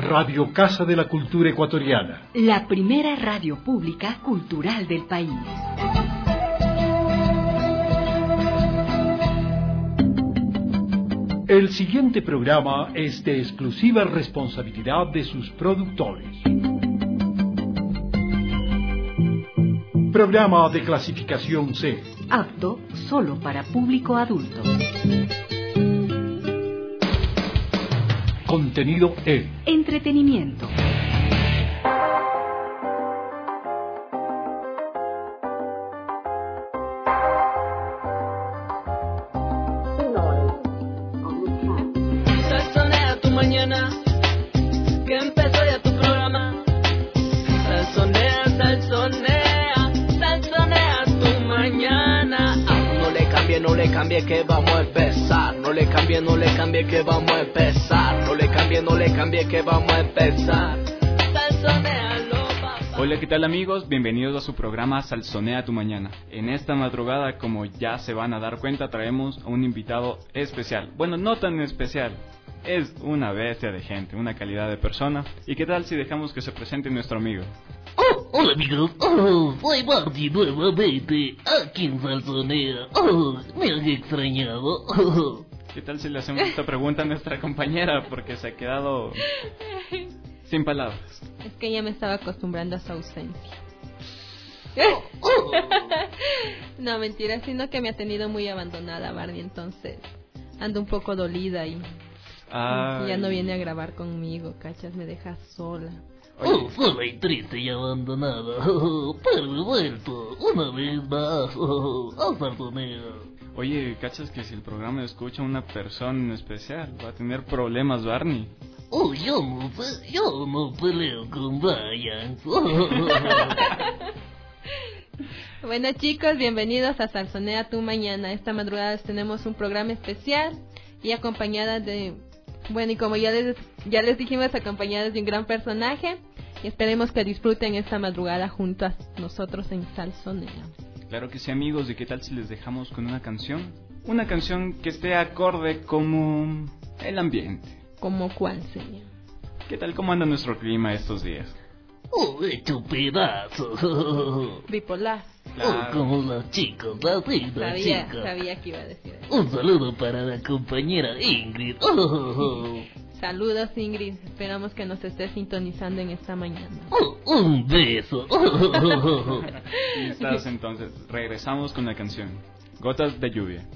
Radio Casa de la Cultura Ecuatoriana. La primera radio pública cultural del país. El siguiente programa es de exclusiva responsabilidad de sus productores. Programa de clasificación C. Apto solo para público adulto. Contenido E. Entretenimiento. Salsonea tu mañana, que empezó ya tu programa. Salsonea, salsonea, salsonea tu mañana. No le cambie que vamos a empezar. No le cambie que vamos a empezar. No le cambie que vamos a empezar. Salsonealo, papá. Hola, ¿qué tal amigos? Bienvenidos a su programa Salsonea tu mañana. En esta madrugada, como ya se van a dar cuenta, traemos a un invitado especial. Bueno, no tan especial. Es una bestia de gente, una calidad de persona. ¿Y qué tal si dejamos que se presente nuestro amigo? Hola amigos, soy Marty nuevamente, aquí en Salsonea. Me han extrañado. ¿Qué tal si le hacemos esta pregunta a nuestra compañera? Porque se ha quedado sin palabras. Es que ya me estaba acostumbrando a su ausencia. No, mentira, sino que me ha tenido muy abandonada Barney, entonces ando un poco dolida y ya no viene a grabar conmigo, cachas, me deja sola. Sola y triste y abandonada, pero he vuelto una vez más a Salsonea. Oye, ¿cachas que si el programa lo escucha una persona en especial va a tener problemas, Barney? Yo no peleo con Brian. Bueno chicos, bienvenidos a Salsonea tu mañana. Esta madrugada tenemos un programa especial y acompañadas de... Bueno, y como ya les dijimos, acompañadas de un gran personaje, y esperemos que disfruten esta madrugada junto a nosotros en Salsonea. Claro que sí, amigos, ¿y qué tal si les dejamos con una canción? Una canción que esté acorde como el ambiente. ¿Cómo cuál sería? ¿Qué tal cómo anda nuestro clima estos días? Hecho pedazos. Bipolar. Claro. Como los chicos, así las chicas. Sabía que iba a decir eso. Un saludo para la compañera Ingrid. Saludos Ingrid, esperamos que nos estés sintonizando en esta mañana. Un beso. Listas, entonces, regresamos con la canción Gotas de lluvia.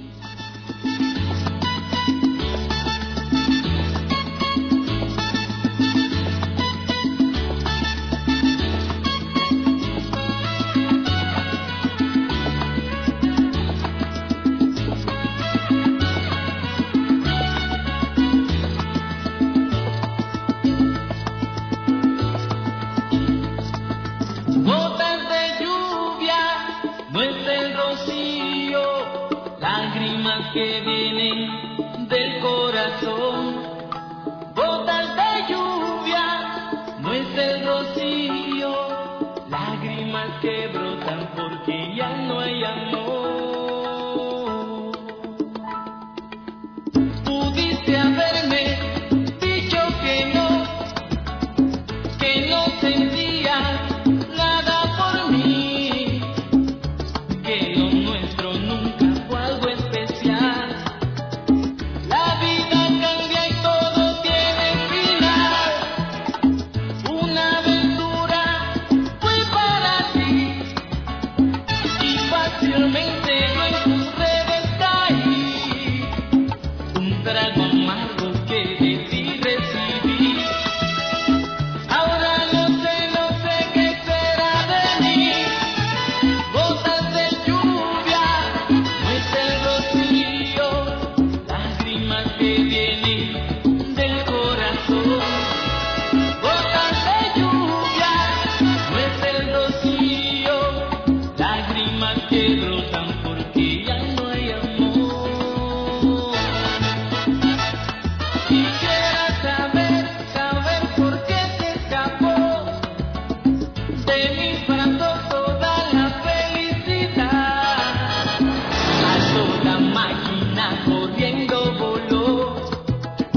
Gotas de lluvia, no es el rocío, lágrimas que vienen del corazón. Gotas de lluvia, no es el rocío, lágrimas que brotan porque ya no hay amor. Pudiste haberme dicho que no sentías nada por mí, que lo nuestro nunca fue algo especial. La vida cambia y todo tiene final. Una aventura fue para ti y fácilmente yo en tus redes caí. Un trago amargo que de ti recibí. Ahora no sé qué será de mí. Gotas de lluvia, no es el rocío, lágrimas que vienen del corazón. Gotas de lluvia, no es el rocío, lágrimas que brotan porque ya no hay amor. Quisiera saber por qué se escapó de mis brazos toda la felicidad. A toda máquina corriendo voló.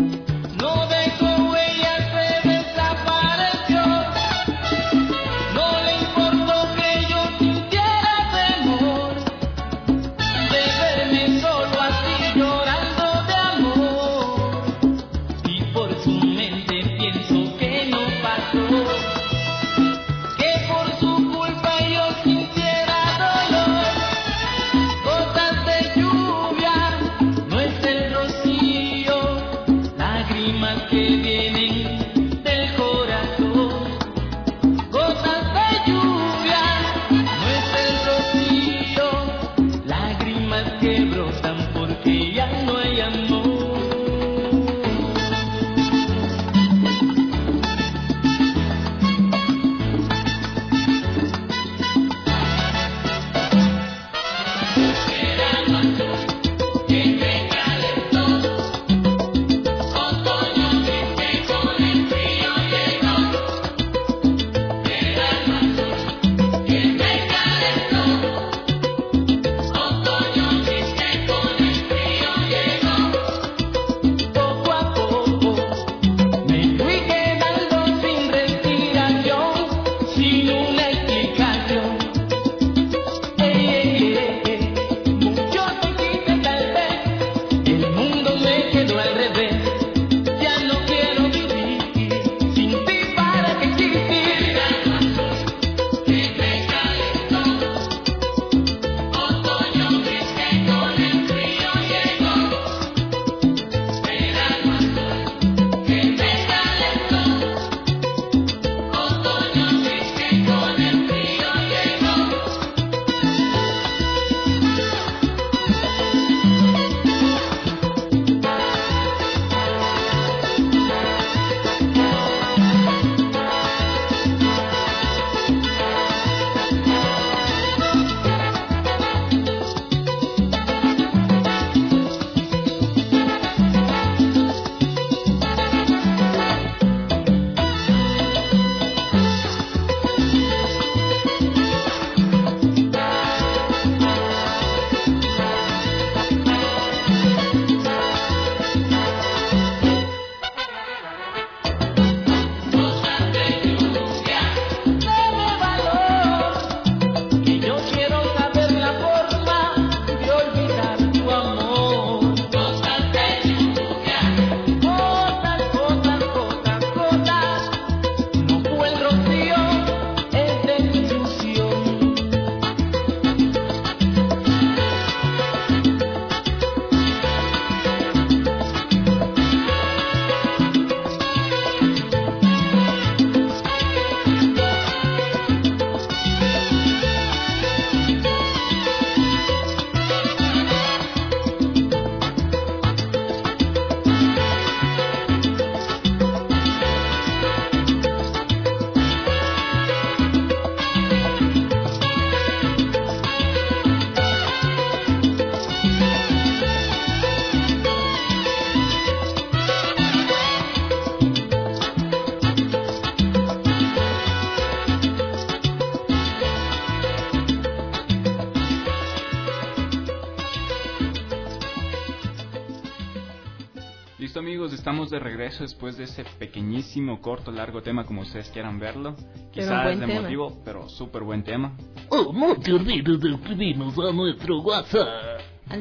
Listo amigos, estamos de regreso después de ese pequeñísimo, corto, largo tema como ustedes quieran verlo. Quizás de motivo, pero súper buen tema. Oh, no te olvides de escribirnos a nuestro WhatsApp. Al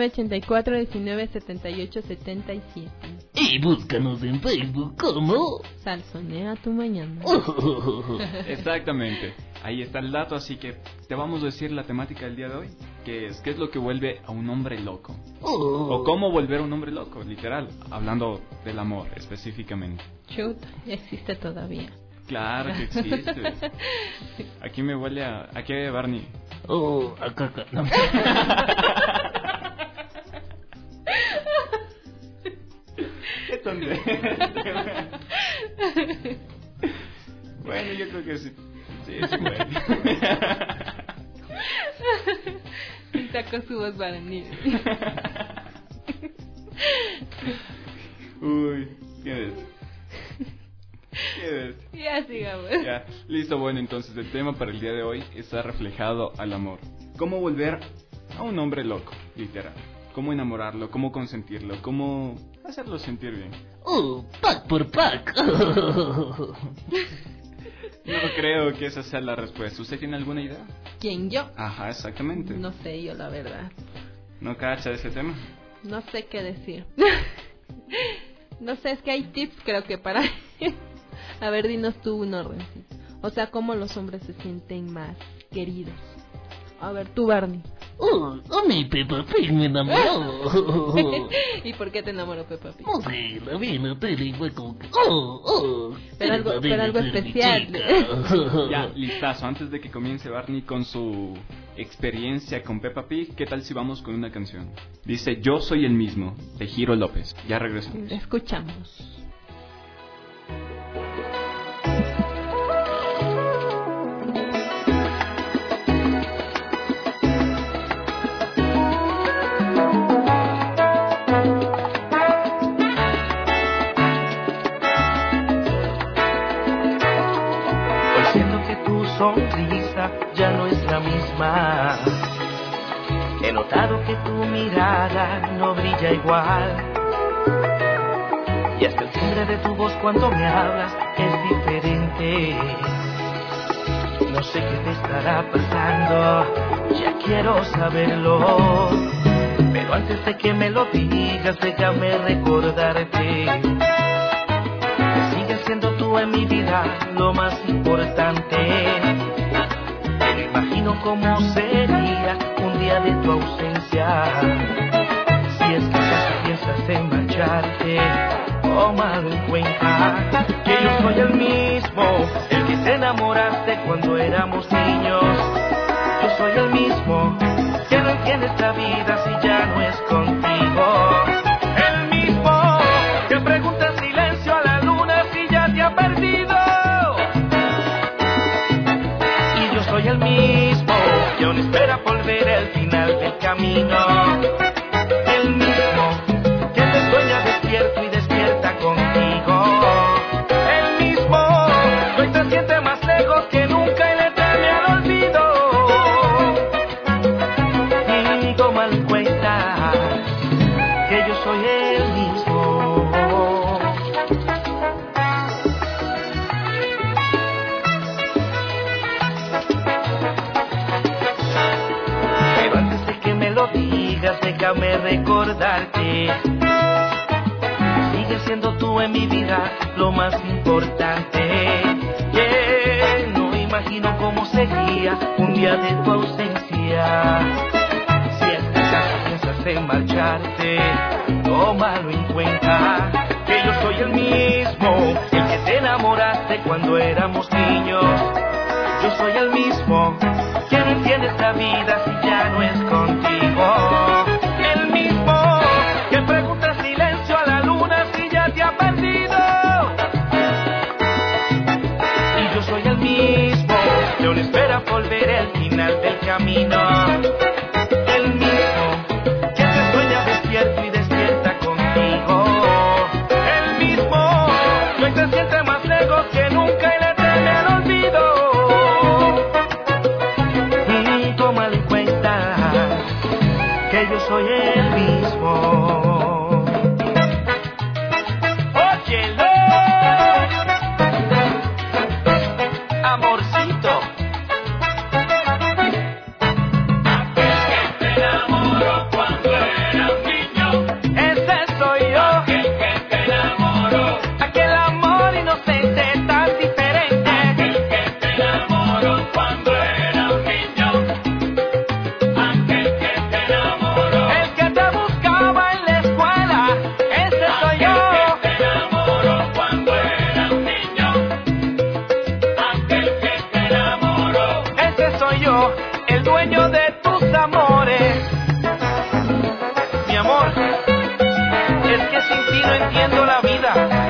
0984-1978-77. Y búscanos en Facebook como Salsonea tu mañana. Exactamente, ahí está el dato, así que te vamos a decir la temática del día de hoy, que es ¿qué es lo que vuelve a un hombre loco? O cómo volver a un hombre loco, literal, hablando del amor específicamente. Chuta, ya existe todavía. Claro que existe. Aquí me huele a qué, Barney. Oh, a caca. No. ¿Qué tontería? Bueno, yo creo que sí. Sí, bueno. Sacó su voz Barney. Uy, ¿qué es? Ya sigamos. Ya, listo, bueno, entonces el tema para el día de hoy está reflejado al amor. ¿Cómo volver a un hombre loco, literal? ¿Cómo enamorarlo? ¿Cómo consentirlo? ¿Cómo hacerlo sentir bien? Oh, pack por pack. No creo que esa sea la respuesta. ¿Usted tiene alguna idea? ¿Quién, yo? Ajá, exactamente. No sé yo, la verdad. ¿No cacha ese tema? No sé qué decir. No sé, es que hay tips creo que para... A ver, dinos tú un orden. O sea, cómo los hombres se sienten más queridos. A ver, tú, Barney. Oh, a mí Peppa Pig me enamoró. ¿Y por qué te enamoró Peppa Pig? No sé, la vi en la tele y fue como que... Pero algo especial. Ya, listazo. Antes de que comience Barney con su experiencia con Peppa Pig, ¿qué tal si vamos con una canción? Dice Yo soy el mismo, de Giro López. Ya regresamos. Escuchamos. Sonrisa ya no es la misma. He notado que tu mirada no brilla igual. Y hasta el timbre de tu voz cuando me hablas es diferente. No sé qué te estará pasando, ya quiero saberlo. Pero antes de que me lo digas, déjame recordarte. Sigues siendo tú en mi vida lo más importante. Me imagino cómo sería un día de tu ausencia. Si es que acaso piensas en marcharte, tómalo en cuenta. Que yo soy el mismo, el que te enamoraste cuando éramos niños. Yo soy el mismo, que no entiende esta vida si ya no es contigo. El mismo, que pregunta en silencio a la luna si ya te ha perdido. Y yo soy el mismo, que aún espera por ver el final del camino. El mismo, que te sueña despierto y despierta contigo. El mismo, que hoy te siente más lejos que nunca y le teme al olvido. Y toma en cuenta que yo soy el mismo. Pero antes de que me lo digas, déjame recordarte. Sigues siendo tú en mi vida lo más importante. No imagino cómo sería un día de tu ausencia. Si es que acaso piensas en marcharte, tómalo en cuenta. Que yo soy el mismo, el que te enamoraste cuando éramos niños. Yo soy el mismo, que no entiende esta vida si ya no es contigo. El mismo, que pregunta en silencio a la luna si ya te ha perdido. Y yo soy el mismo, que aún espera por ver el final del camino. El mismo, que te sueña despierto y despierta contigo. El mismo, que hoy te siente más lejos que nunca y le teme al olvido. Y tómalo en cuenta, que yo soy el mismo. no entiendo la vida.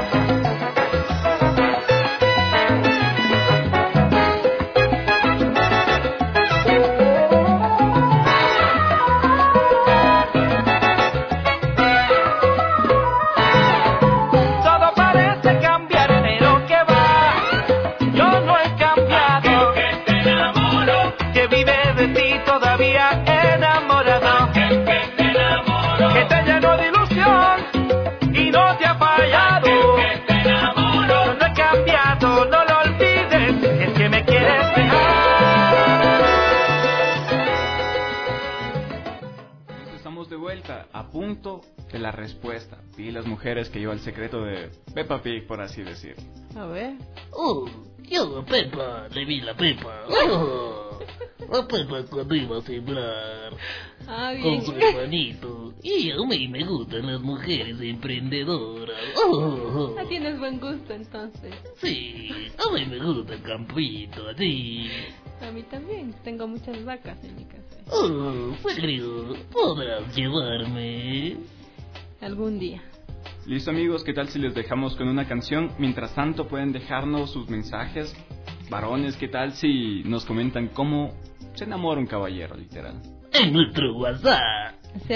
A punto de la respuesta. Vi las mujeres que lleva el secreto de Peppa Pig, por así decir. A ver. Yo a Peppa le vi la Peppa. A Peppa cuando iba a sembrar Bien. con su hermanito. Y a mí me gustan las mujeres emprendedoras. Tienes buen gusto entonces. Sí, a mí me gusta el campito, así. A mí también, tengo muchas vacas en mi casa. Suegro, ¿podrás llevarme? Algún día. Listo amigos, ¿qué tal si les dejamos con una canción? Mientras tanto pueden dejarnos sus mensajes. Varones, ¿qué tal si nos comentan cómo se enamora un caballero, literal? En nuestro WhatsApp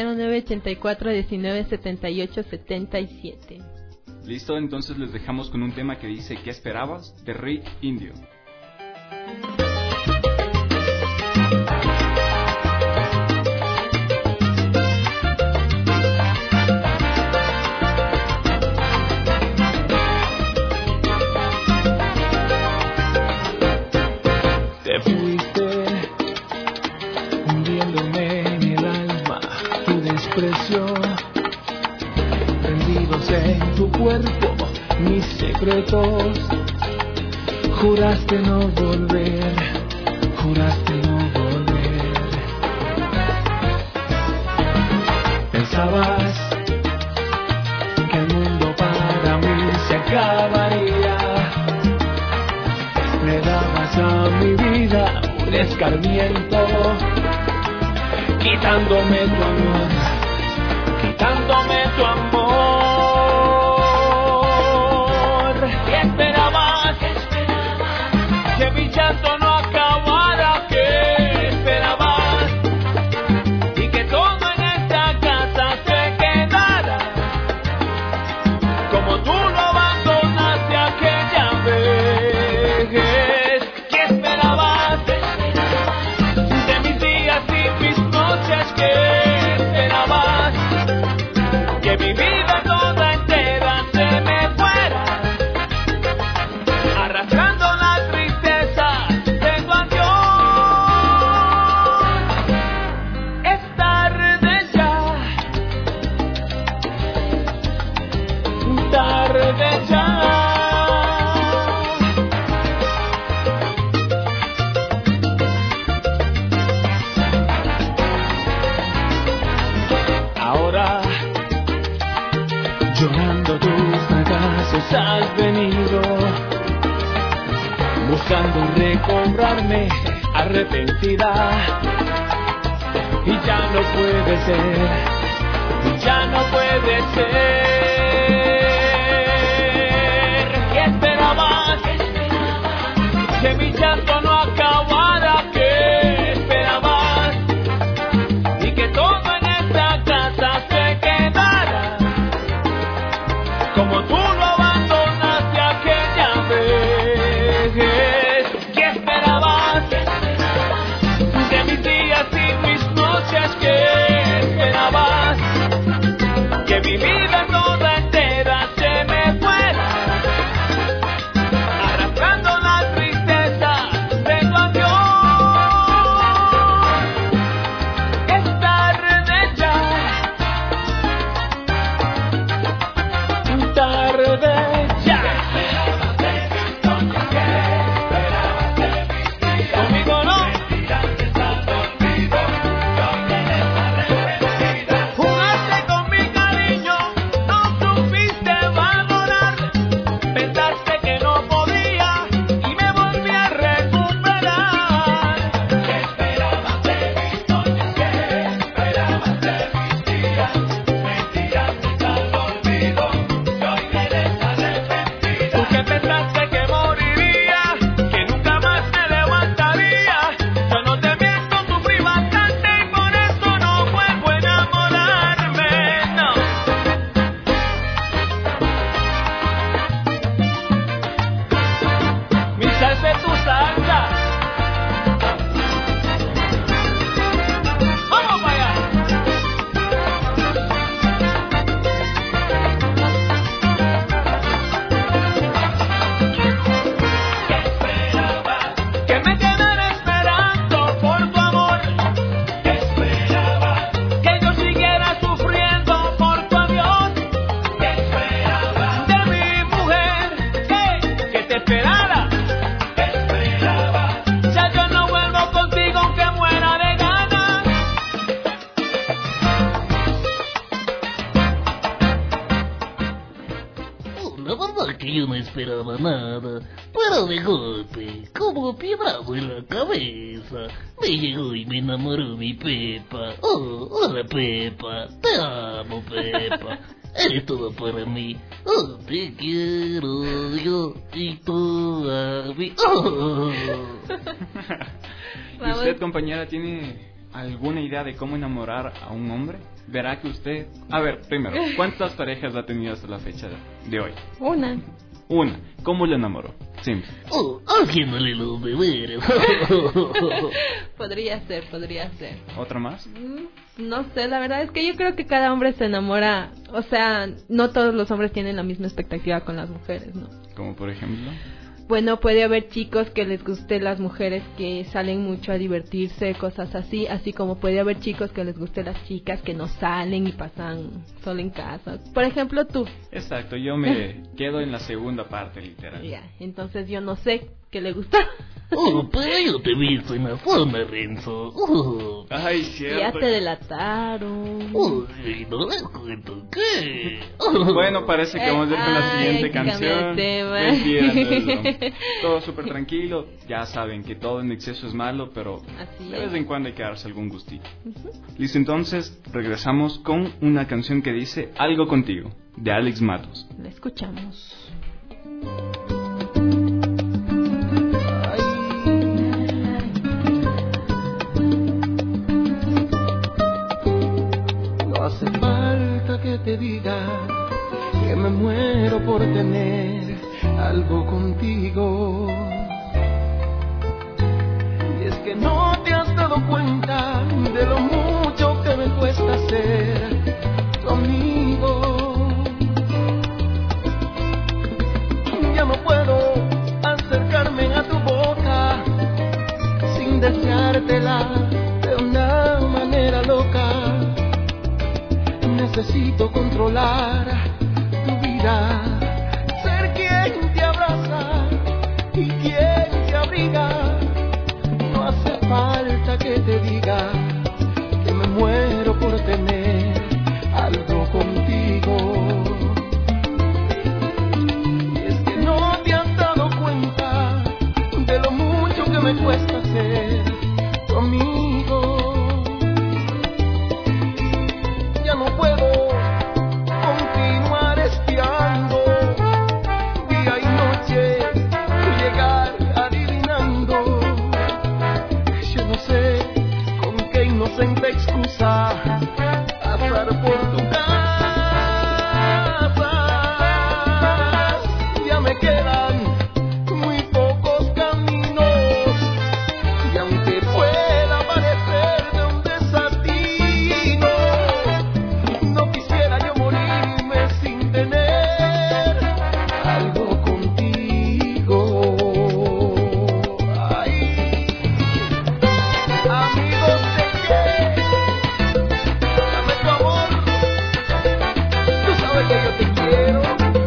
0984-1978-77. Listo, entonces les dejamos con un tema que dice ¿Qué esperabas? De Rick Indio. Te fuiste hundiéndome en el alma, tu desprecio, prendidos en tu cuerpo, mis secretos. Juraste no volver, juraste no volver. Pensabas que el mundo para mí se acabaría. Le dabas a mi vida un escarmiento, quitándome tu amor, quitándome tu amor. ¿Qué esperabas? Que mi llanto no acabara. ¿Qué esperabas? Y que todo en esta casa se quedara como tú lo abandonaste aquella vez. ¿Qué esperabas de mis días y mis noches? ¿Qué esperabas? Que mi vida toda entera se me fuera, arrastrando la tristeza de tu adiós. Es tarde ya, tarde ya. Ahora, llorando tus fracasos has venido, buscando recobrarme arrepentida. Y ya no puede ser, ya no puede ser. ¿Qué esperabas? Que mi llanto no acabara. ¿Qué esperabas? Y que todo en esta casa se quedara como tú lo abandonaste aquella vez. ¿Qué esperabas de mis días y mis noches? ¿Qué esperabas? Que mi vida toda entera se me fuera, arrastrando la tristeza de tu adiós. Es tarde ya, tarde la verdad que yo no esperaba nada, pero de golpe, como piedrazo en la cabeza, me llegó y me enamoró mi Pepa. Oh, hola Pepa, te amo Pepa, eres todo para mí. Oh, te quiero yo y tú a mí. Oh. ¿Y usted, compañera, tiene alguna idea de cómo enamorar a un hombre? Verá que usted... A ver, primero, ¿cuántas parejas ha tenido hasta la fecha de hoy? Una. ¿Cómo lo enamoró? Simple. Oh, haciéndole los deberes. Podría ser. ¿Otra más? No sé, la verdad es que yo creo que cada hombre se enamora, o sea, no todos los hombres tienen la misma expectativa con las mujeres, ¿no? Como por ejemplo... Bueno, puede haber chicos que les guste las mujeres que salen mucho a divertirse, cosas así, así como puede haber chicos que les guste las chicas que no salen y pasan solo en casa. Por ejemplo, tú. Exacto, yo me quedo en la segunda parte, literal. Ya, entonces yo no sé qué le gusta. Oh, pero yo te he visto en la zona, Renzo. Ay, cierto. Ya te delataron. Uy, no les cuento qué. Bueno, parece que vamos a ir con la siguiente canción. Mentira. Todo súper tranquilo. Ya saben que todo en exceso es malo, pero de vez en cuando hay que darse algún gustito. Listo, entonces regresamos con una canción que dice Algo Contigo, de Alex Matos. La escuchamos. No hace falta que te diga que me muero por tener algo contigo. Y es que no te has dado cuenta de lo mucho que me cuesta ser tu amigo. Ya no puedo acercarme a tu boca sin deseártela de una manera loca. Necesito controlar tu vida, ser quien te abraza y quien te abriga. No hace falta que te diga que me muero por tener algo contigo. Y es que no te has dado cuenta de lo mucho que me cuesta ser tu amigo. Ya no puedo continuar espiando día y noche, llegar adivinando. Yo no sé con qué inocente excusa pasar por tu casa. Ya me quedan muy pocos caminos y aunque pueda parecerte un desatino, no quisiera yo morirme sin tener algo contigo. Ay, amigos, ¿de qué? Dame tu amor, tú sabes que yo te quiero.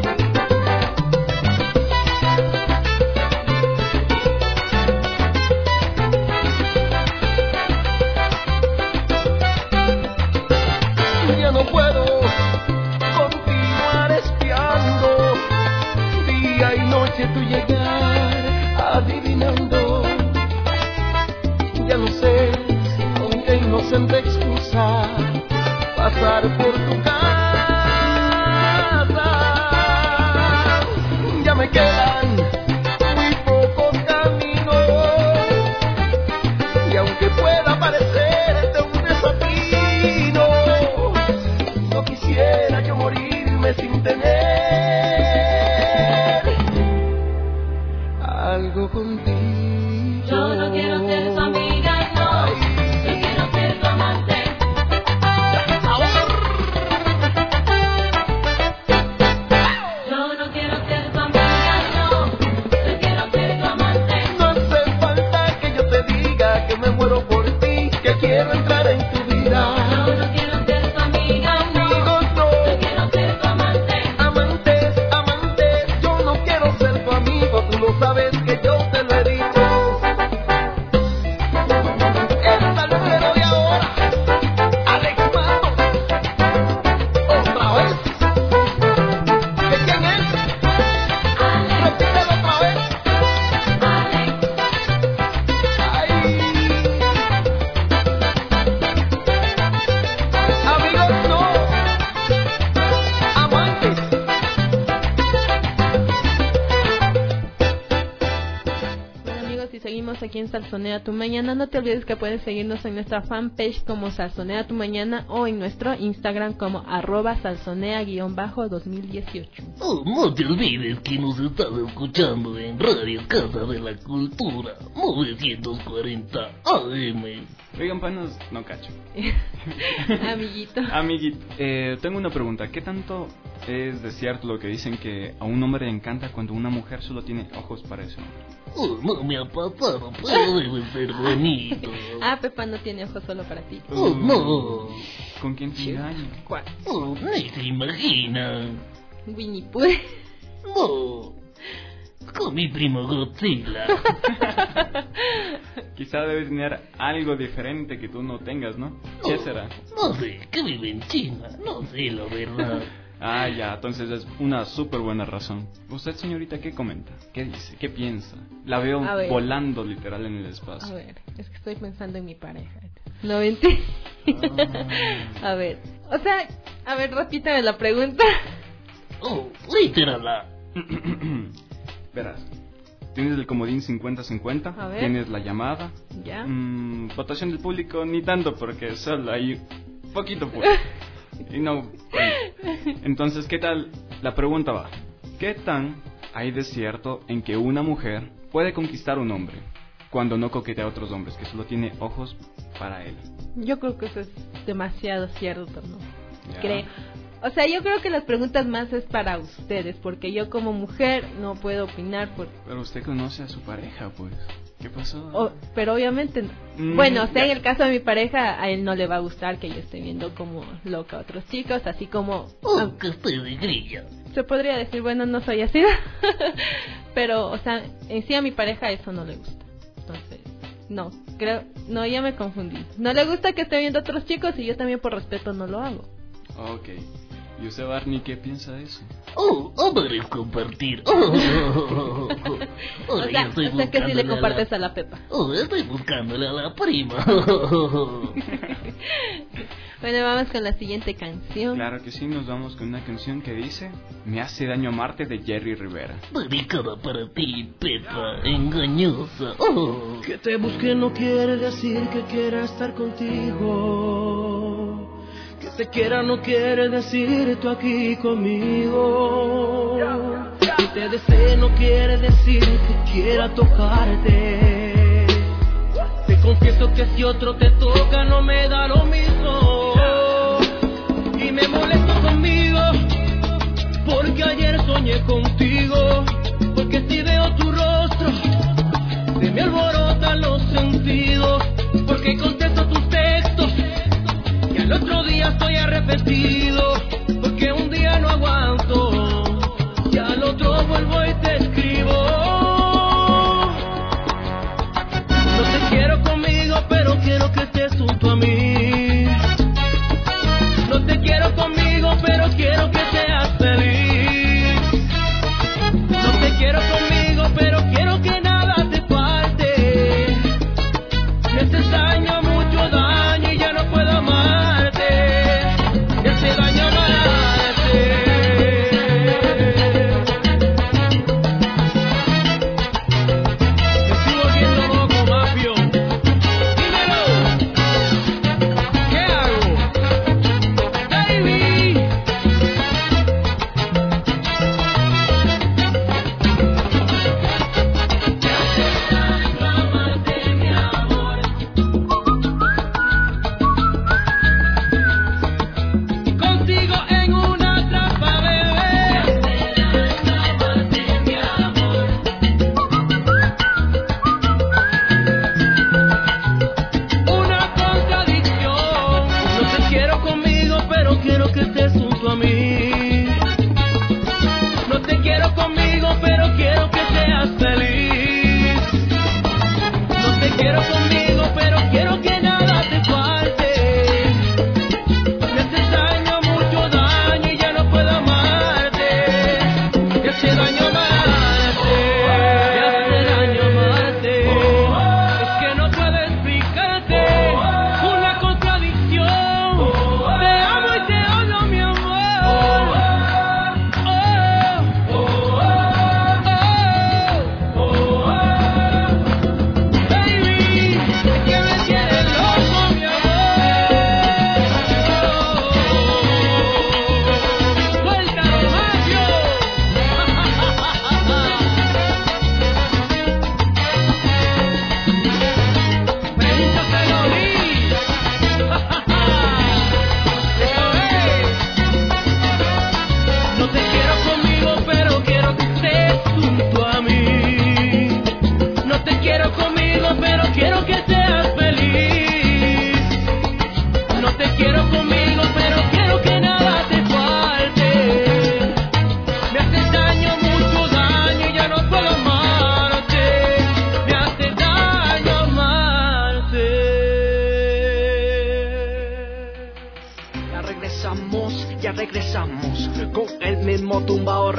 Ya no puedo continuar espiando día y noche tu llegar adivinando. Ya no sé con qué inocente excusa pasar por tu casa. Ya me quedan muy pocos caminos y aunque pueda parecerte un desatino, no quisiera yo morirme sin tener algo contigo. Yo no quiero ser tu amiga, no. Yo quiero ser tu amante. Yo no quiero ser tu amiga, no. Yo quiero ser tu amante. No hace falta que yo te diga que me muero por ti, que quiero entrar en tu vida. Yo no quiero ser tu amiga, no. Amigos, no. Yo quiero ser tu amante. Amantes, yo no quiero ser tu amigo, tú lo sabes que yo te lo he dicho. estamos aquí en Salsonea Tu Mañana. No te olvides que puedes seguirnos en nuestra fanpage como Salsonea Tu Mañana o en nuestro Instagram como @salsonea_2018. No te olvides que nos estás escuchando en Radio Casa de la Cultura 940 AM. Oigan, panos, no cacho. Amiguito. Amiguito, tengo una pregunta. ¿Qué tanto es de cierto lo que dicen que a un hombre le encanta cuando una mujer solo tiene ojos para ese hombre? No me ha pasado, pero debe ser bonito. Pepa no tiene ojos solo para ti. No. ¿Con quién te engaña? ¿Cuál? Ni se imagina. Winnie Pooh. No. Con mi primo Godzilla. Quizá debe tener algo diferente que tú no tengas, ¿no? ¿Qué será? No sé, que vive en China. No sé la verdad. Ya, entonces es una súper buena razón. ¿Usted, señorita, qué comenta? ¿Qué dice? ¿Qué piensa? La veo volando literal en el espacio. A ver, es que estoy pensando en mi pareja. No mentira. A ver, o sea, a ver, repítame la pregunta. Literal. Verás, tienes el comodín 50-50, tienes la llamada. Ya. Votación del público, ni tanto, porque solo hay poquito pues. Y no. Entonces, ¿qué tal? La pregunta va: ¿qué tan hay de cierto en que una mujer puede conquistar a un hombre cuando no coquetea a otros hombres, que solo tiene ojos para él? Yo creo que eso es demasiado cierto, ¿no? Ya. Creo. O sea, yo creo que las preguntas más es para ustedes, porque yo como mujer no puedo opinar. Pero usted conoce a su pareja, pues. ¿Qué pasó? Pero obviamente, bueno, o sea, en el caso de mi pareja, a él no le va a gustar que yo esté viendo como loca a otros chicos, así como... Aunque estoy de grilla. Se podría decir, bueno, no soy así. Pero, o sea, en sí a mi pareja eso no le gusta. Entonces, no, ya me confundí. No le gusta que esté viendo a otros chicos y yo también por respeto no lo hago. Ok. ¿Y usted, Barney, qué piensa de eso? Hombre, compartir. O sea, que si le compartes a la Pepa. Estoy buscándole a la prima. Bueno, vamos con la siguiente canción. Claro que sí, nos vamos con una canción que dice Me hace daño amarte, de Jerry Rivera. Dedicada para ti, Pepa, engañosa. Que te busque no quiere decir que quiera estar contigo. Que te quiera no quiere decir tú aquí conmigo. Que te desee no quiere decir que quiera tocarte. Te confieso que si otro te toca no me da lo mismo. Y me molesto conmigo porque ayer soñé contigo. Porque si veo tu rostro se me alborotan los sentidos. Porque contesto tus textos y al otro día estoy arrepentido, porque un día no aguanto y al otro vuelvo y te escribo. No te quiero conmigo, pero quiero que estés junto a mí. No te quiero conmigo, pero quiero que seas feliz. No te quiero conmigo, pero quiero que nada te falte. Me haces daño, mucho daño y ya no puedo amarte. Me hace daño amarte.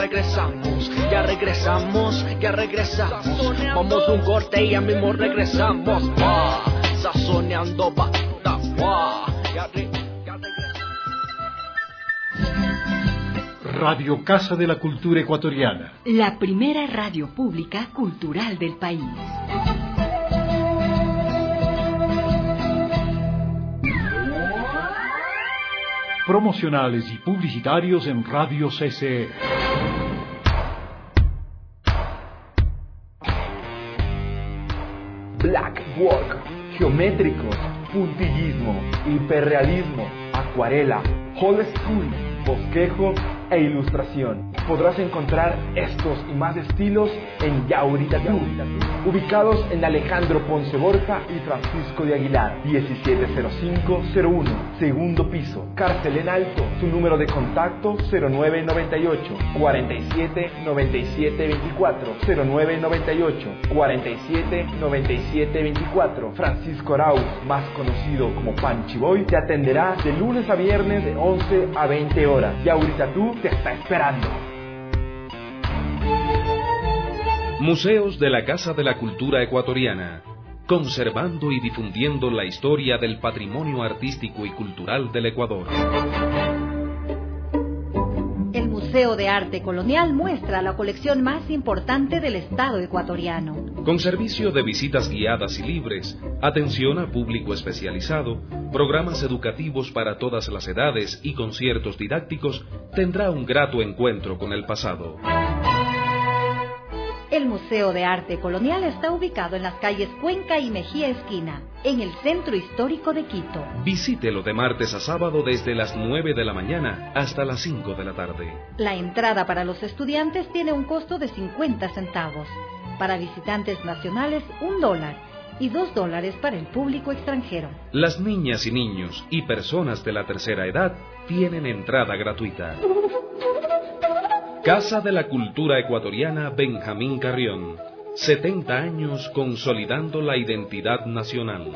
regresamos, ya regresamos, ya regresamos. Vamos un corte y ya mismo regresamos. Sazoneando banda, ya regresamos. Radio Casa de la Cultura Ecuatoriana. La primera radio pública cultural del país. Promocionales y publicitarios en Radio CCE. Black work, geométricos, puntillismo, hiperrealismo, acuarela, old school, bosquejo e ilustración. Podrás encontrar estos y más estilos en Yaurita Tú, ubicados en Alejandro Ponce Borja y Francisco de Aguilar, 170501, segundo piso, Cárcel en Alto. Su número de contacto 0998 47 97 24, 0998 47 97 24. Francisco Arauz, más conocido como Panchiboy, te atenderá de lunes a viernes de 11 a 20 horas. Yaurita Tú te está esperando. Museos de la Casa de la Cultura Ecuatoriana, conservando y difundiendo la historia del patrimonio artístico y cultural del Ecuador. El Museo de Arte Colonial muestra la colección más importante del Estado ecuatoriano. Con servicio de visitas guiadas y libres, atención a público especializado, programas educativos para todas las edades y conciertos didácticos, tendrá un grato encuentro con el pasado. El Museo de Arte Colonial está ubicado en las calles Cuenca y Mejía Esquina, en el centro histórico de Quito. Visítelo de martes a sábado desde las 9 de la mañana hasta las 5 de la tarde. La entrada para los estudiantes tiene un costo de 50 centavos. Para visitantes nacionales, $1 y $2 para el público extranjero. Las niñas y niños y personas de la tercera edad tienen entrada gratuita. Casa de la Cultura Ecuatoriana Benjamín Carrión. 70 años consolidando la identidad nacional.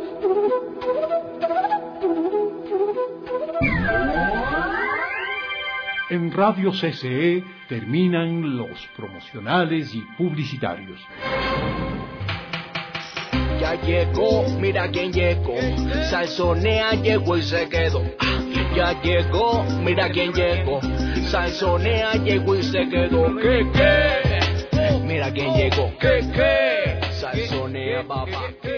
En Radio CCE terminan los promocionales y publicitarios. Ya llegó, mira quién llegó. Salsonea llegó y se quedó. Ya llegó, mira quién llegó. Salsonea llegó y se quedó. ¿Qué? Mira quién llegó. ¿Qué? Salsonea, papá. ¿Qué?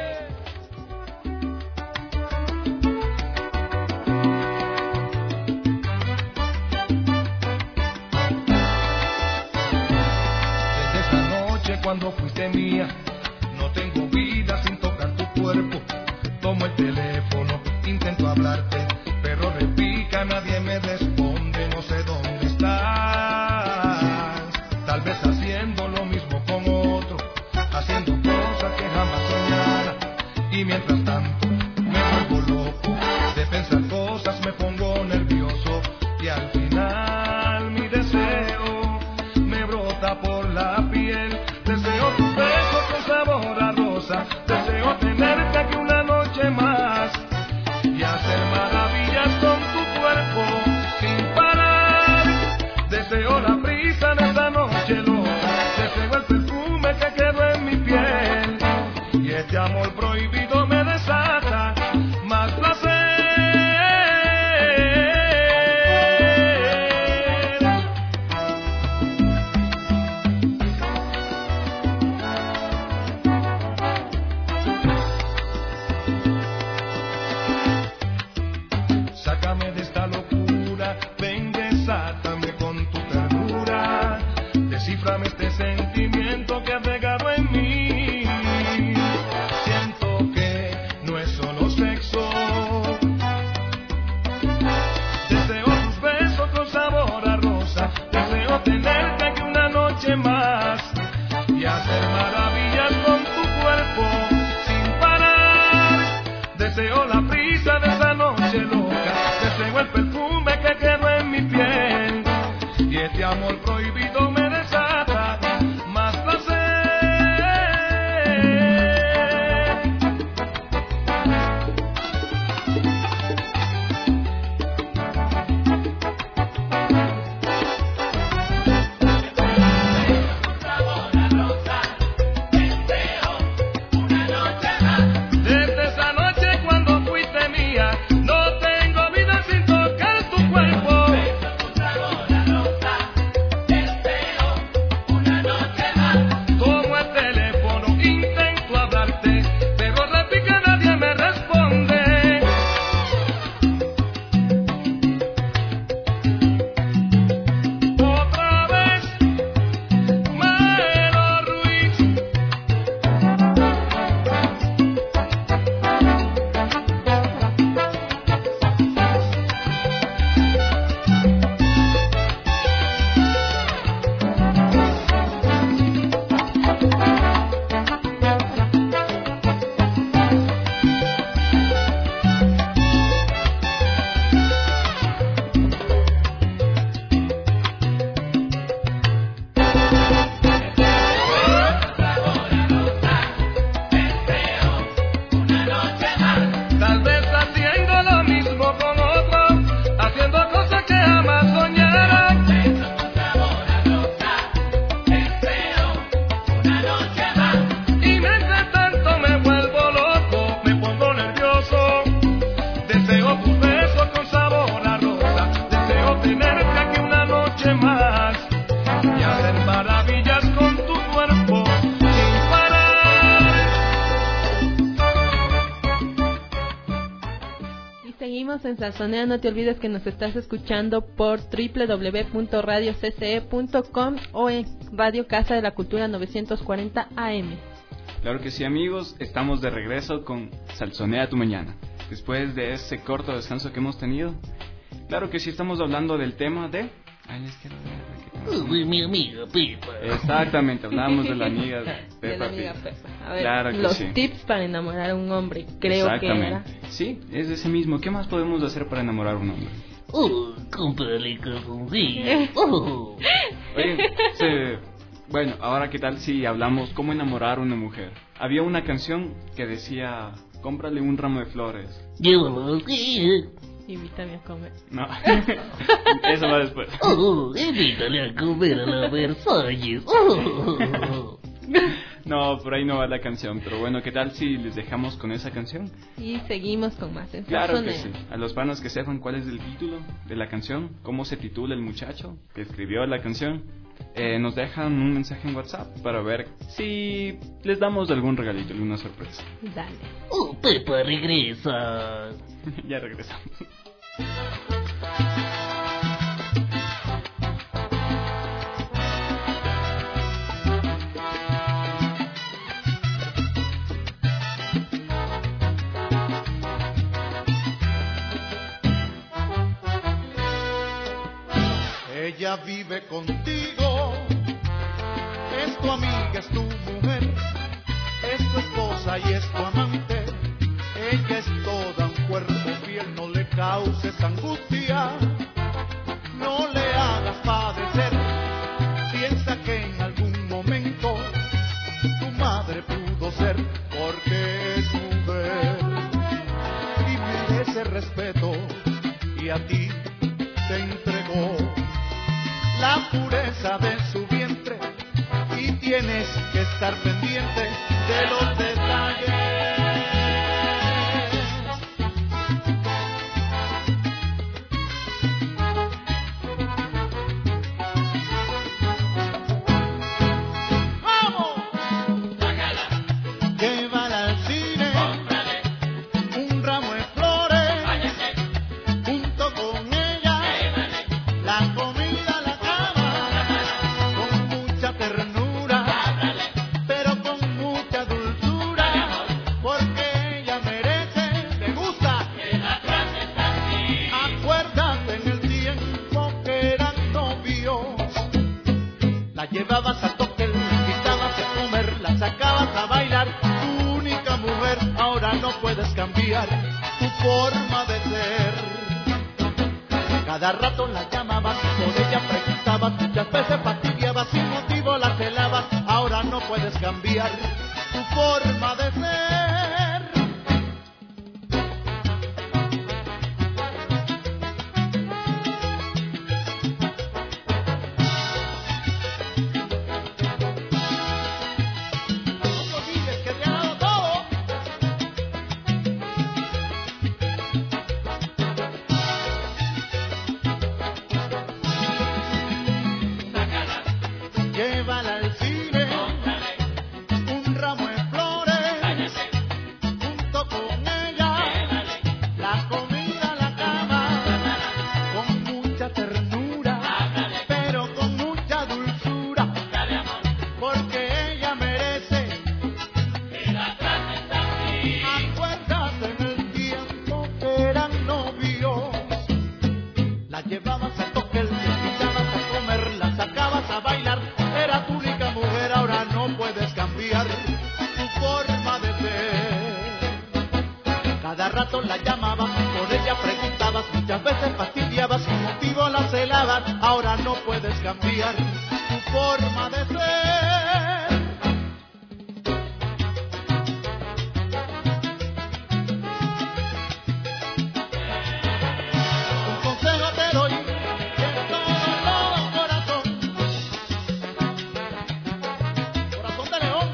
Desde esa noche cuando fuiste mía, no tengo vida sin tocar tu cuerpo. Tomo el teléfono, intento hablarte, pero repica, nadie me responde, no sé dónde estás. Tal vez haciendo lo mismo con otro, haciendo cosas que jamás soñara. Y mientras tanto me vuelvo loco de pensar cosas, me pongo nervioso y al final mi deseo me brota por la piel. Deseo tus besos con sabor a rosa, deseo tenerte aquí una noche más y hacer maravillas con tu cuerpo sin parar. Deseo la brisa de esta noche loca, deseo el perfume que quedó en mi piel y este amor prohibido me desata más placer. Sácame de esta locura, ven, desátame con tu ternura, descíframe este sentimiento que ha pegado en mí. Siento que no es solo sexo, deseo tus besos con sabor a rosa, deseo tenerte aquí una noche más y hacer maravillas con tu cuerpo sin parar. Deseo la brisa de esta noche loca, deseo el perfume que quedó en mi piel y este amor prohibido me desata más placer. alas y harán maravillas con tu cuerpo sin parar. Y seguimos en Salsonea. No te olvides que nos estás escuchando por www.radiocce.com o en Radio Casa de la Cultura 940 AM. Claro que sí, amigos, estamos de regreso con Salsonea tu Mañana. Después de ese corto descanso que hemos tenido, claro que sí estamos hablando del tema de... De mi amiga Pepa. Exactamente, hablamos de la amiga Pepa. De la amiga Pepa. A ver, claro que los sí. tips para enamorar a un hombre, creo que era. Sí, es ese mismo. ¿Qué más podemos hacer para enamorar a un hombre? Cómprale calzoncillos. Oye, bueno, ahora qué tal si hablamos cómo enamorar a una mujer. Había una canción que decía, cómprale un ramo de flores. Llévalo así. Invítame a comer. No, eso va después. Invítale a comer a la Versalles. No, por ahí no va la canción. Pero bueno, ¿qué tal si les dejamos con esa canción? Y seguimos con más. Claro que sí. A los panos que sepan cuál es el título de la canción, cómo se titula el muchacho que escribió la canción, nos dejan un mensaje en WhatsApp para ver si les damos algún regalito, alguna sorpresa. Dale. Pepa regresa. Ya regresamos. Ella vive contigo, es tu amiga, es tu mujer, es tu esposa y es tu amante. Ella es toda un cuerpo fiel, no le causes angustia, no le hagas padecer. Piensa que en algún momento tu madre pudo ser, porque es mujer y merece respeto, y a ti te entregó la pureza de su vientre, y tienes que estar pendiente de los detalles. ¡Vamos! Llévala al cine, cómprale un ramo de flores, váyase junto con ella, la comida, la cama, con mucha ternura, pero con mucha dulzura, porque ella merece, le gusta que la trates así. Acuérdate en el tiempo que eran novios, la llevabas a toque, la invitabas a comer, la sacabas a bailar, tu única mujer. Ahora no puedes cambiar tu forma de ser. Cada rato la llamabas, por ella preguntabas, muchas veces fastidiabas, sin motivo la celabas. Ahora no puedes cambiar tu forma de ser. No olvides que te ha dado todo. Llévala al cine, un ramo de flores, junto con ella, la comida, la cama, con mucha ternura, pero con mucha dulzura, porque ella merece que la trates así. Acuérdate en el tiempo que eran novios, la llevabas a toque, la invitabas a comer, la sacabas a bailar. Era tu única mujer, ahora no puedes cambiar tu forma de ser. Cada rato la llamabas, por ella preguntabas, muchas veces fastidiabas, sin motivo la celabas. Ahora no puedes cambiar tu forma de ser. Un consejo te doy, de todo corazón. Corazón de león.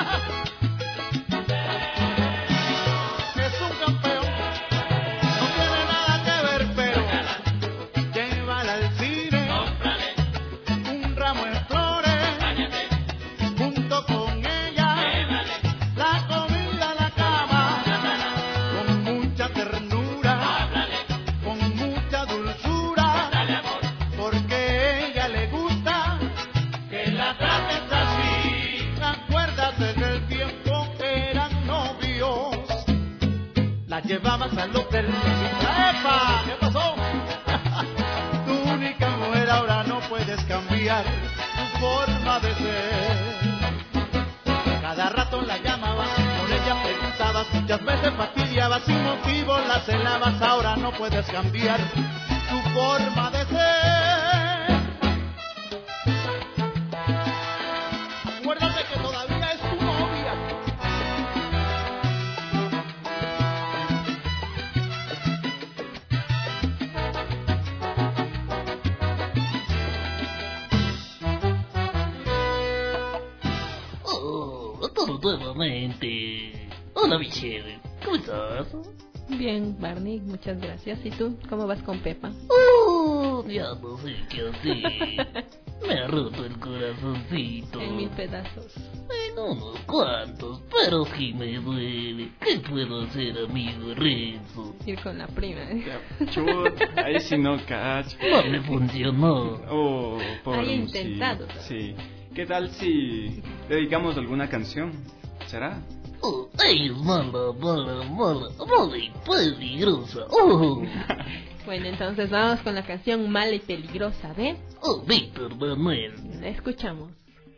Es un campeón, no tiene nada que ver, pero llévala al cine, llevabas al hotel. ¡Epa! ¿Qué pasó? Tu única mujer, ahora no puedes cambiar tu forma de ser. Cada rato la llamabas, por ella pensabas, muchas veces fastidiabas, sin motivo la celabas, ahora no puedes cambiar tu forma de ser. Acuérdate que todavía es tu novia. Nuevamente. Hola Michelle, ¿cómo estás? Bien, Barney, muchas gracias. ¿Y tú? ¿Cómo vas con Pepa? Ya no sé qué hacer. Me ha roto el corazoncito. En 1000 pedazos. En unos cuantos, pero sí me duele. ¿Qué puedo hacer, amigo Renzo? Ir con la prima, ¿eh? Chut, ahí sí no cacho. No me funcionó. Oh, pobre. Hay intentado. Sí. ¿Qué tal si dedicamos alguna canción? ¿Será? Oh, ella es mala, mala, mala, mala y peligrosa. Oh. Bueno, entonces vamos con la canción Mala y Peligrosa, ¿ven? Oh, Víctor Manuel. La escuchamos.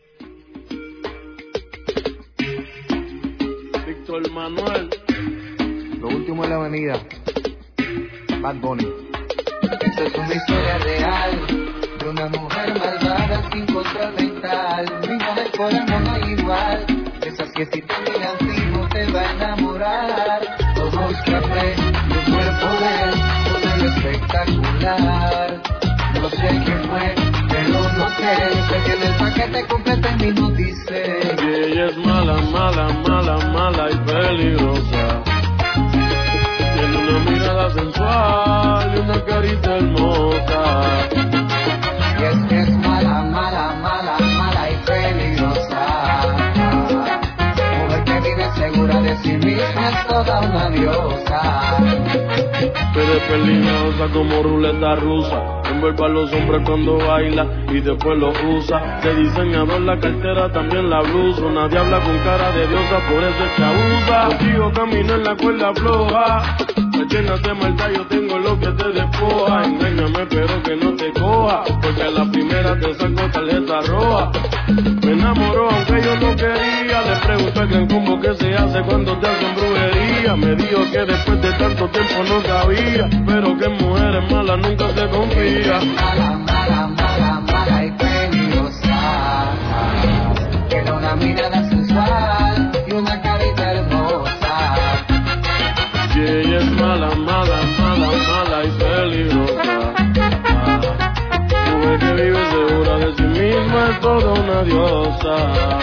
Víctor Manuel. Lo último en la avenida. Bad Bunny. Esta es una historia real de una mujer malvada sin control mental. Mi mujer por amor no hay igual. Esas que si te miran fijo te va a enamorar. Ojos café, tu cuerpo de espectacular. No sé quién fue, pero no sé que en el paquete completo el mismo dice que ella es mala, mala, mala, mala y peligrosa. Tiene una mirada sensual y una carita hermosa. Y es que es mala, mala, mala, mala y peligrosa. Mujer que vive segura de sí misma, es toda una diosa. Pero es peligrosa como ruleta rusa. Envuelve a los hombres cuando baila y después lo usa. De diseñador la cartera, también la blusa. Una diabla con cara de diosa, por eso es que abusa. Contigo camino en la cuerda floja. Me llenas de maldad, yo tengo lo que te despoja. Engáñame pero que no te coja, porque a la primera te saco tarjeta roja. Me enamoró aunque yo no quería. Le pregunté al gran combo que se hace cuando te hacen brujería. Me dijo que después de tanto tiempo no sabía, pero que mujeres malas nunca se confía. Mala, mala, mala, mala y peligrosa. Tiene una mirada sensual y una carita hermosa. Y ella es mala, mala, mala, mala y peligrosa. Mujer que vive segura de sí misma, es toda una diosa.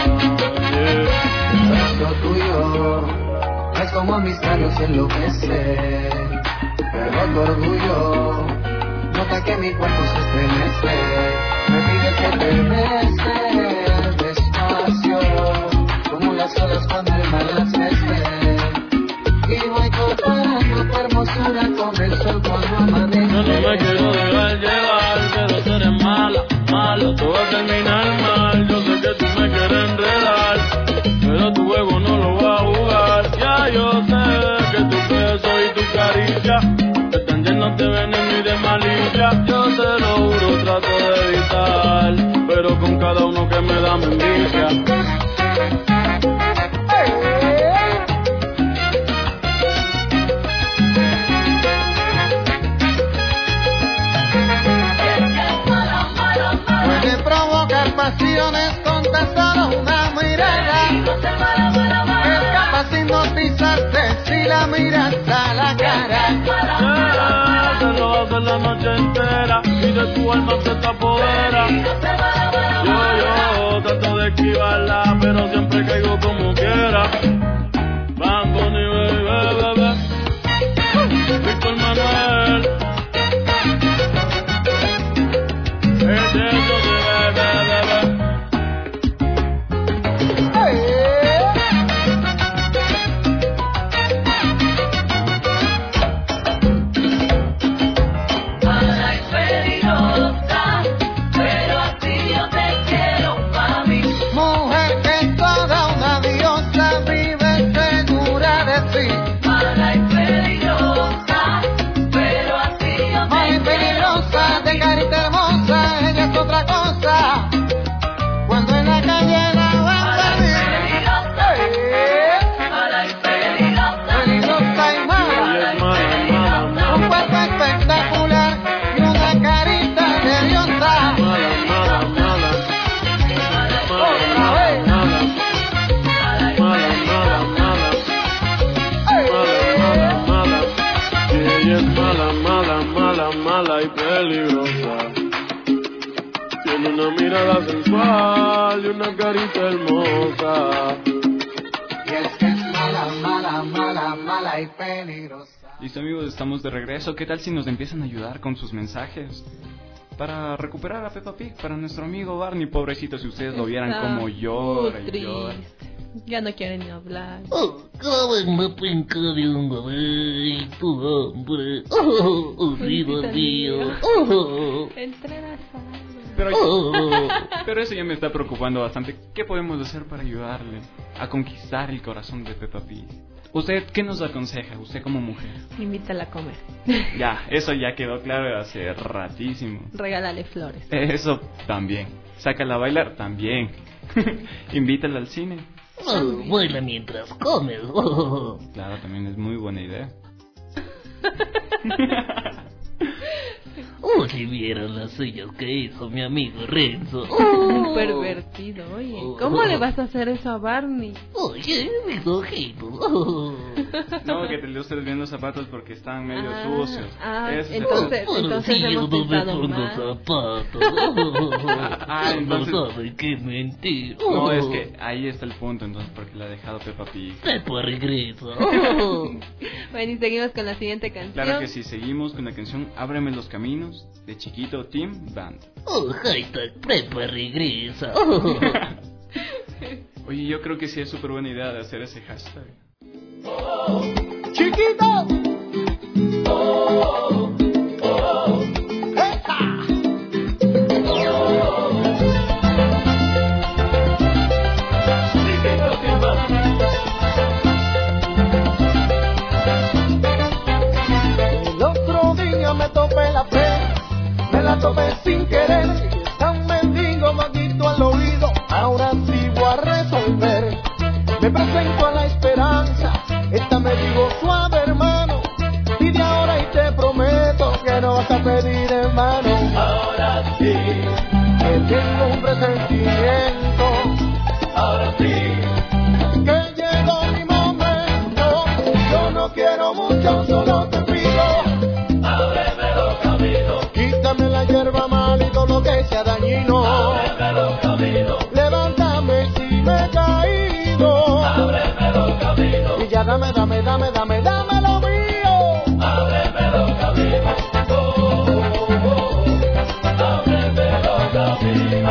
El beso tuyo es como mis labios enloquecen, pero tu orgullo nota que mi cuerpo se estremece. Me pides que te bese despacio, como las olas cuando el mar las mece. Y voy comparando tu hermosura con el sol cuando amanece. Yo no me quiero dejar llevar, pero tú eres mala, mala. Tú vas a terminar mal, yo sé que tú me quieres enredar, pero tu juego no lo va a jugar. Ya yo sé que tu beso y tu caricia están llenos de veneno y de malicia. Yo te lo juro, trato de evitar, pero con cada uno que me da me envicia. Puede provocar pasiones con tan solo una mirada. Es capaz de hipnotizarte si la miras a la cara. Te lo hace la noche entera y de tu alma se te apodera. Yo trato de esquivarla, pero siempre caigo como quiera. Bad Bunny, bebé, Víctor Manuel. Mujer que es toda una mirada sensual y una carita hermosa. Y es que es mala, mala, mala, mala y peligrosa. Listo, amigos, estamos de regreso. ¿Qué tal si nos empiezan a ayudar con sus mensajes? Para recuperar a Peppa Pig, para nuestro amigo Barney, pobrecito, si ustedes lo vieran como llora y llora. Ya no quieren ni hablar. Como en la penca de un momento, hombre. Dios mío. Pero eso ya me está preocupando bastante. ¿Qué podemos hacer para ayudarle a conquistar el corazón de Peppa Pig? ¿Usted qué nos aconseja, usted como mujer? Invítala a comer. Ya, eso ya quedó claro hace ratísimo. Regálale flores. Eso también. Sácala a bailar también. Invítala al cine. Baila mientras comes. Claro, también es muy buena idea. Si vieran las señas que hizo mi amigo Renzo. Un pervertido, oye. ¿Cómo le vas a hacer eso a Barney? Oye, mis ojitos. No, que te le estés viendo zapatos porque están medio sucios. Entonces si yo hemos no me pensado pongo mal. zapatos. Entonces... No saben qué mentir. No, es que ahí está el punto, entonces, porque la ha dejado Peppa Pig. Peppa regresa. Bueno, y seguimos con la siguiente canción. Claro que sí, seguimos con la canción Ábreme los caminos de Chiquito Team Band. Hashtag Peppa regresa. Oye, yo creo que sí es súper buena idea de hacer ese hashtag. Chiquito. El otro día me topé la fe, me la topé sin querer. Tan mendigo vaguito al oído, ahora sí voy a resolver. Me presento a la esperanza, esta me digo suave hermano, pide ahora y te prometo que no vas a pedir en vano. Ahora sí, que tengo un presentimiento. Ahora sí, que llegó mi momento. Yo no quiero mucho, solo te pido. Ábreme los caminos. Quítame la hierba mal y todo lo que sea dañino. Ábreme los caminos. Levántame si me he caído. Ábreme los caminos. Y ya dame lo mío. Ábreme los caminos. Ábreme los caminos.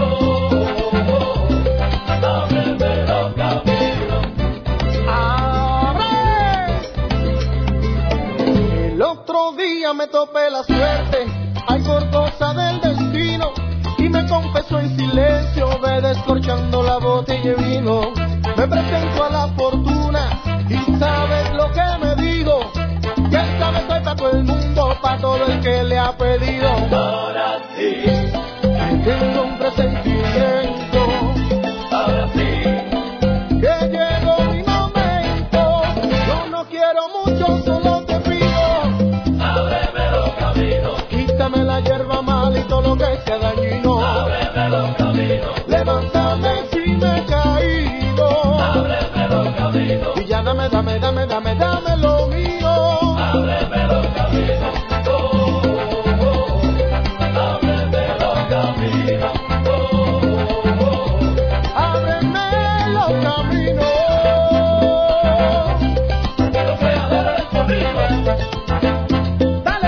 Ábreme los caminos. ¡Abre! El otro día me topé la suerte, ay por cosa del destino, y me confesó en silencio, ve descorchando la botella de vino. Me presento a la fortuna y sabes lo que me digo, que esta vez soy para todo el mundo, para todo el que le ha pedido. Ahora sí, que tengo un presentimiento. Ahora sí, que llegó mi momento. Yo no quiero mucho, solo te pido. Ábreme los caminos. Quítame la hierba mal y todo lo que sea dañino. Ábreme los caminos. Levántame si me he caído. Ábreme los caminos. Y ya dame lo mío. Ábreme los caminos. Ábreme los caminos. Ábreme los caminos. Dale.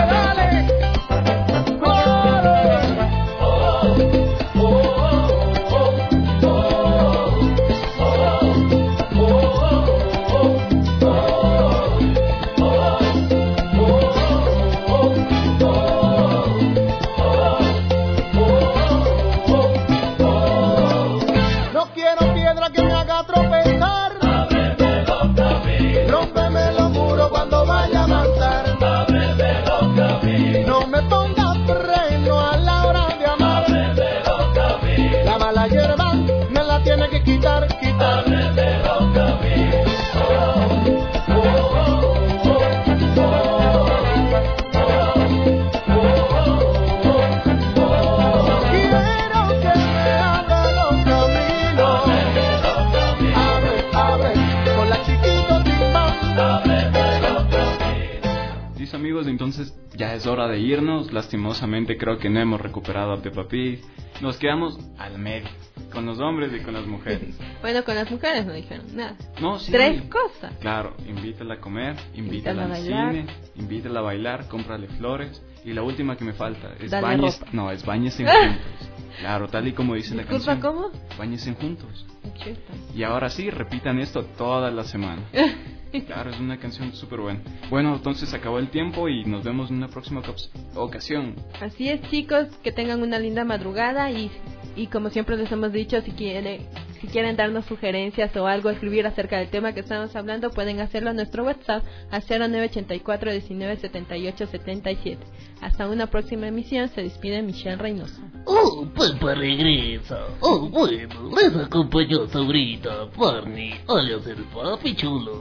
amigos, entonces ya es hora de irnos. Lastimosamente creo que no hemos recuperado a Peppa Pig. Nos quedamos al medio, con los hombres y con las mujeres. Bueno, con las mujeres no dijeron nada. No, sí. 3 cosas. Claro, invítala a comer, invítala al cine, invítala a bailar, cómprale flores. Y la última que me falta es báñense juntos. Claro, tal y como dice la canción. ¿Cómo? Báñense juntos. Y ahora sí, repitan esto toda la semana. Claro, es una canción súper buena. Bueno, entonces acabó el tiempo y nos vemos en una próxima ocasión. Así es, chicos, que tengan una linda madrugada y como siempre les hemos dicho, si quieren darnos sugerencias o algo, escribir acerca del tema que estamos hablando, pueden hacerlo a nuestro WhatsApp a 0984 19 78 77. Hasta una próxima emisión, se despide Michelle Reynoso. Oh, Peppa regresa. Oh, bueno, les acompañó Sabrina, Barney, alias el papi chulo.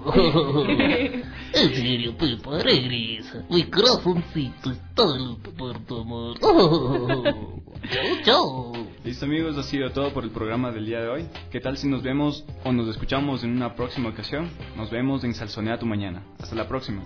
En serio, Peppa regresa. Mi corazoncito está loco por tu amor. Chao, chao. Listo, amigos, ha sido todo por el programa del día de hoy. ¿Qué tal si nos vemos o nos escuchamos en una próxima ocasión? Nos vemos en Salsonea tu Mañana. Hasta la próxima.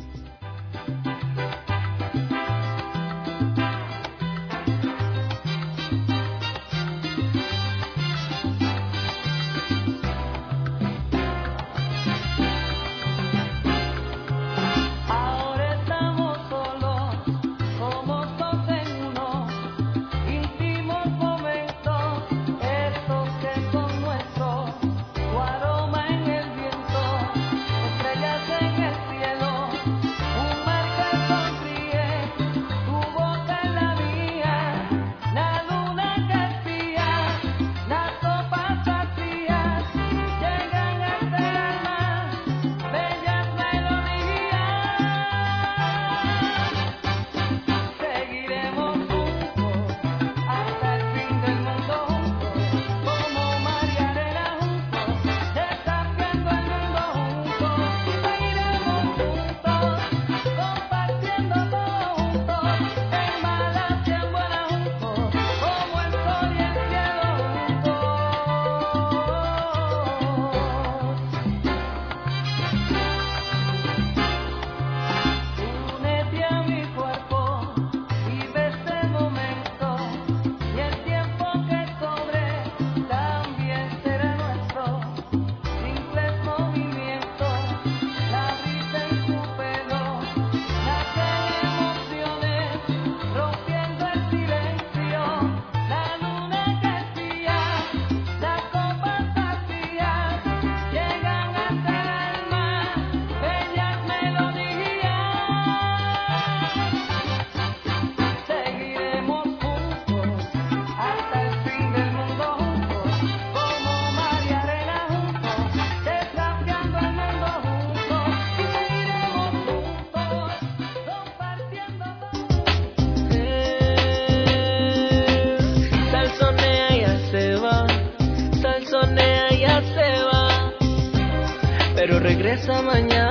Regresa mañana.